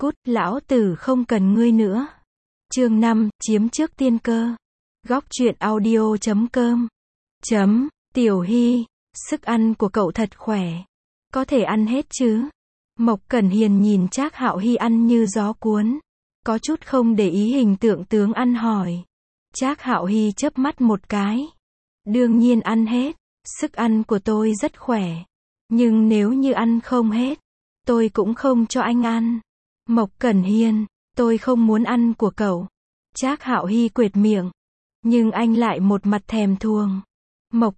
Cút, lão tử không cần ngươi nữa. Chương 5, chiếm trước tiên cơ. Góc truyện audio.com. Tiểu Hy, sức ăn của cậu thật khỏe. Có thể ăn hết chứ? Mộc Cẩn Hiền nhìn Trác Hạo Hy ăn như gió cuốn. Có chút không để ý hình tượng tướng ăn hỏi. Trác Hạo Hy chớp mắt một cái. Đương nhiên ăn hết. Sức ăn của tôi rất khỏe. Nhưng nếu như ăn không hết, tôi cũng không cho anh ăn. Mộc Cẩn Hiền, tôi không muốn ăn của cậu. Trác Hạo Hy quệt miệng. Nhưng anh lại một mặt thèm thuồng. Mộc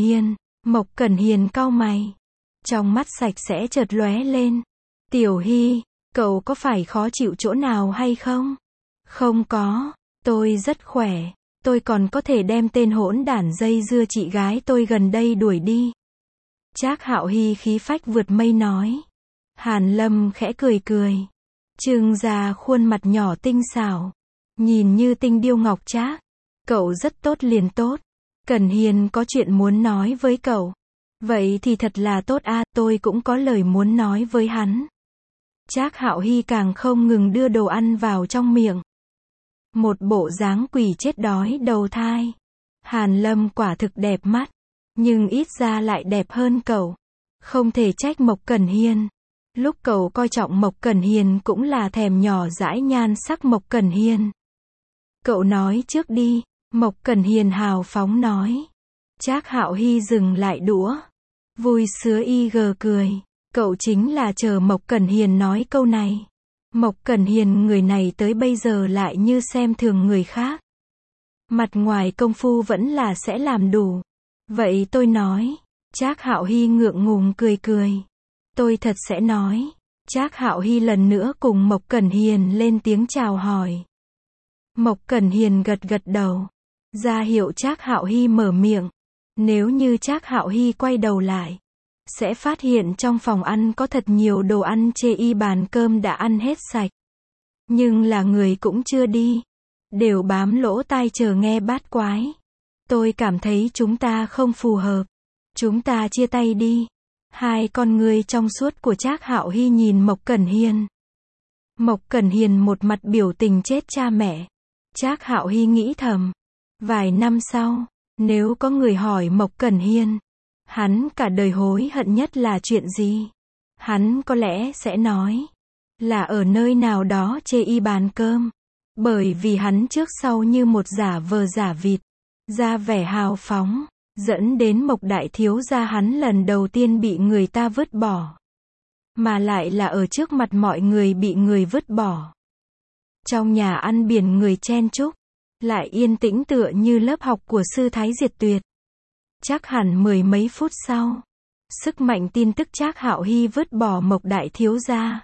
Cẩn Hiền cau mày. Trong mắt sạch sẽ chợt lóe lên. Tiểu Hy, cậu có phải khó chịu chỗ nào hay không? Không có, tôi rất khỏe. Tôi còn có thể đem tên hỗn đản dây dưa chị gái tôi gần đây đuổi đi. Trác Hạo Hy khí phách vượt mây nói. Hàn Lâm khẽ cười cười. Trưng ra khuôn mặt nhỏ tinh xảo. Nhìn như tinh điêu ngọc trác. Cậu rất tốt liền tốt. Cẩn Hiền có chuyện muốn nói với cậu. Vậy thì thật là tốt a, tôi cũng có lời muốn nói với hắn. Trác Hạo Hy càng không ngừng đưa đồ ăn vào trong miệng. Một bộ dáng quỷ chết đói đầu thai. Hàn Lâm quả thực đẹp mắt. Nhưng ít ra lại đẹp hơn cậu. Không thể trách Mộc Cẩn Hiền. Lúc cậu coi trọng Mộc Cẩn Hiền cũng là thèm nhỏ dãi nhan sắc Mộc Cẩn Hiền. Cậu nói trước đi, Mộc Cẩn Hiền hào phóng nói. Trác Hạo Hy dừng lại đũa. Vui sứa cười. Cậu chính là chờ Mộc Cẩn Hiền nói câu này. Mộc Cẩn Hiền người này tới bây giờ lại như xem thường người khác. Mặt ngoài công phu vẫn là sẽ làm đủ. Vậy tôi nói. Trác Hạo Hy ngượng ngùng cười. Tôi thật sẽ nói. Trác Hạo Hy lần nữa cùng Mộc Cẩn Hiền lên tiếng chào hỏi. Mộc Cẩn Hiền gật đầu. Ra hiệu Trác Hạo Hy mở miệng. Nếu như Trác Hạo Hy quay đầu lại, sẽ phát hiện trong phòng ăn có thật nhiều đồ ăn chê y bàn cơm đã ăn hết sạch. Nhưng là người cũng chưa đi. Đều bám lỗ tai chờ nghe bát quái. Tôi cảm thấy chúng ta không phù hợp. Chúng ta chia tay đi. Hai con ngươi trong suốt của Trác Hạo Hy nhìn Mộc Cẩn Hiền. Mộc Cẩn Hiền một mặt biểu tình chết cha mẹ. Trác Hạo Hy nghĩ thầm. Vài năm sau, nếu có người hỏi Mộc Cẩn Hiền, hắn cả đời hối hận nhất là chuyện gì? Hắn có lẽ sẽ nói là ở nơi nào đó chê y bàn cơm. Bởi vì hắn trước sau như một giả vờ giả vịt, ra vẻ hào phóng, dẫn đến Mộc đại thiếu gia hắn lần đầu tiên bị người ta vứt bỏ. Mà lại là ở trước mặt mọi người bị người vứt bỏ. Trong nhà ăn biển người chen chúc, lại yên tĩnh tựa như lớp học của sư Thái Diệt Tuyệt. Chắc hẳn mười mấy phút sau, sức mạnh tin tức Trác Hạo Hy vứt bỏ Mộc đại thiếu gia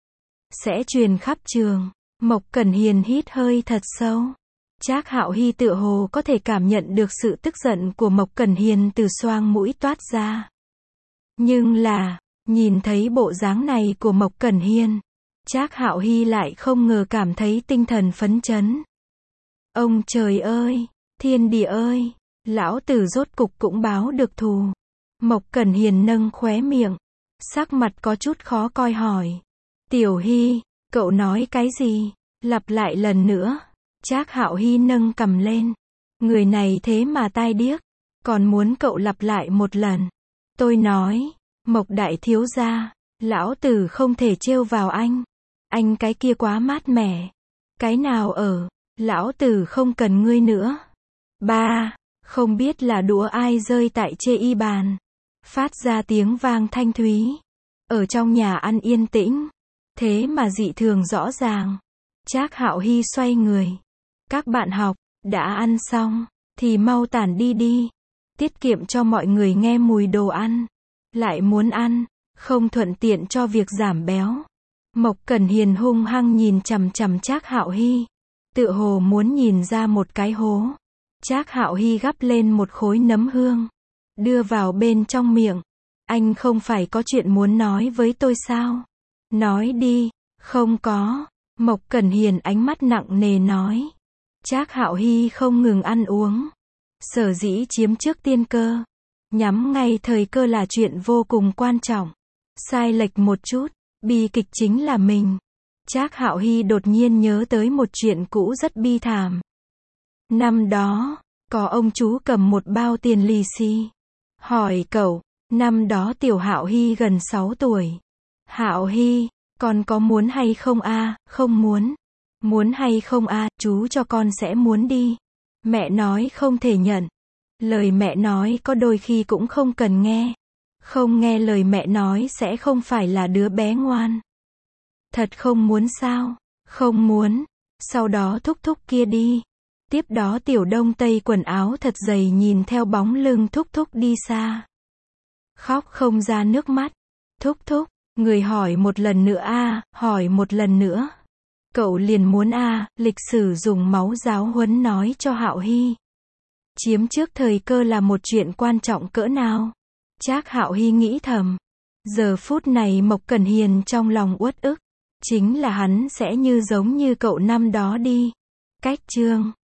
sẽ truyền khắp trường. Mộc Cẩn Hiền hít hơi thật sâu. Trác Hạo Hy tựa hồ có thể cảm nhận được sự tức giận của Mộc Cẩn Hiền từ xoang mũi toát ra. Nhưng là, nhìn thấy bộ dáng này của Mộc Cẩn Hiền, Trác Hạo Hy lại không ngờ cảm thấy tinh thần phấn chấn. Ông trời ơi, thiên địa ơi, lão tử rốt cục cũng báo được thù. Mộc Cẩn Hiền nâng khóe miệng, sắc mặt có chút khó coi hỏi. Tiểu Hy, cậu nói cái gì? Lặp lại lần nữa. Trác Hạo Hy nâng cằm lên. Người này thế mà tai điếc. Còn muốn cậu lặp lại một lần. Tôi nói, Mộc đại thiếu gia, lão tử không thể trêu vào anh. Anh cái kia quá mát mẻ. Cái nào ở, lão tử không cần ngươi nữa. Ba, không biết là đũa ai rơi tại chê y bàn. Phát ra tiếng vang thanh thúy. Ở trong nhà ăn yên tĩnh. Thế mà dị thường rõ ràng. Trác Hạo Hy xoay người. Các bạn học, đã ăn xong, thì mau tản đi đi. Tiết kiệm cho mọi người nghe mùi đồ ăn. Lại muốn ăn, không thuận tiện cho việc giảm béo. Mộc Cẩn Hiền hung hăng nhìn chằm chằm Trác Hạo Hy. Tựa hồ muốn nhìn ra một cái hố. Trác Hạo Hy gắp lên một khối nấm hương. Đưa vào bên trong miệng. Anh không phải có chuyện muốn nói với tôi sao? Nói đi. Không có. Mộc Cẩn Hiền ánh mắt nặng nề nói. Trác Hạo Hy không ngừng ăn uống. Sở dĩ chiếm trước tiên cơ. Nhắm ngay thời cơ là chuyện vô cùng quan trọng. Sai lệch một chút, bi kịch chính là mình. Trác Hạo Hy đột nhiên nhớ tới một chuyện cũ rất bi thảm. Năm đó, có ông chú cầm một bao tiền lì xì. Hỏi cậu, năm đó tiểu Hạo Hy gần 6 tuổi. Hạo Hy, con có muốn hay không a? Không muốn. Muốn hay không a? Chú cho con sẽ muốn đi. Mẹ nói không thể nhận. Lời mẹ nói có đôi khi cũng không cần nghe. Không nghe lời mẹ nói sẽ không phải là đứa bé ngoan. Thật không muốn sao? Không muốn. Sau đó thúc thúc kia đi. Tiếp đó tiểu Đông Tây quần áo thật dày nhìn theo bóng lưng thúc thúc đi xa. Khóc không ra nước mắt. Thúc thúc, người hỏi một lần nữa a, hỏi một lần nữa. Cậu liền muốn a, lịch sử dùng máu giáo huấn nói cho Hạo Hy. Chiếm trước thời cơ là một chuyện quan trọng cỡ nào? Trác Hạo Hy nghĩ thầm. Giờ phút này Mộc Cẩn Hiền trong lòng uất ức. Chính là hắn sẽ giống như cậu năm đó đi. Cách chương